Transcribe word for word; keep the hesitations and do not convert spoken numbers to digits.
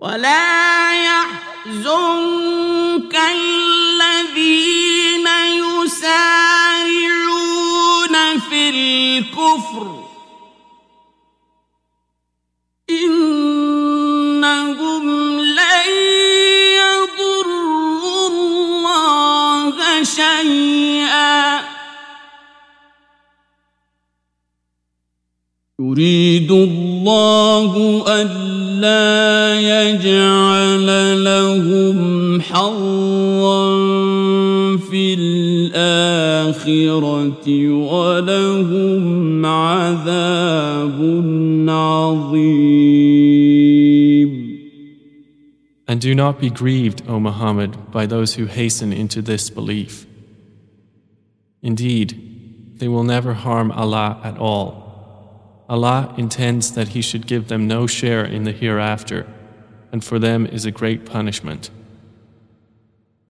ولا يحزنك الذين يسارعون في الكفر إنهم لن يضروا الله شيئا يريد الله ألا يجعل لهم حظا في الآخرة ولهم عذاب عظيم. And do not be grieved, O Muhammad, by those who hasten into this belief. Indeed, they will never harm Allah at all. Allah intends that He should give them no share in the hereafter, and for them is a great punishment.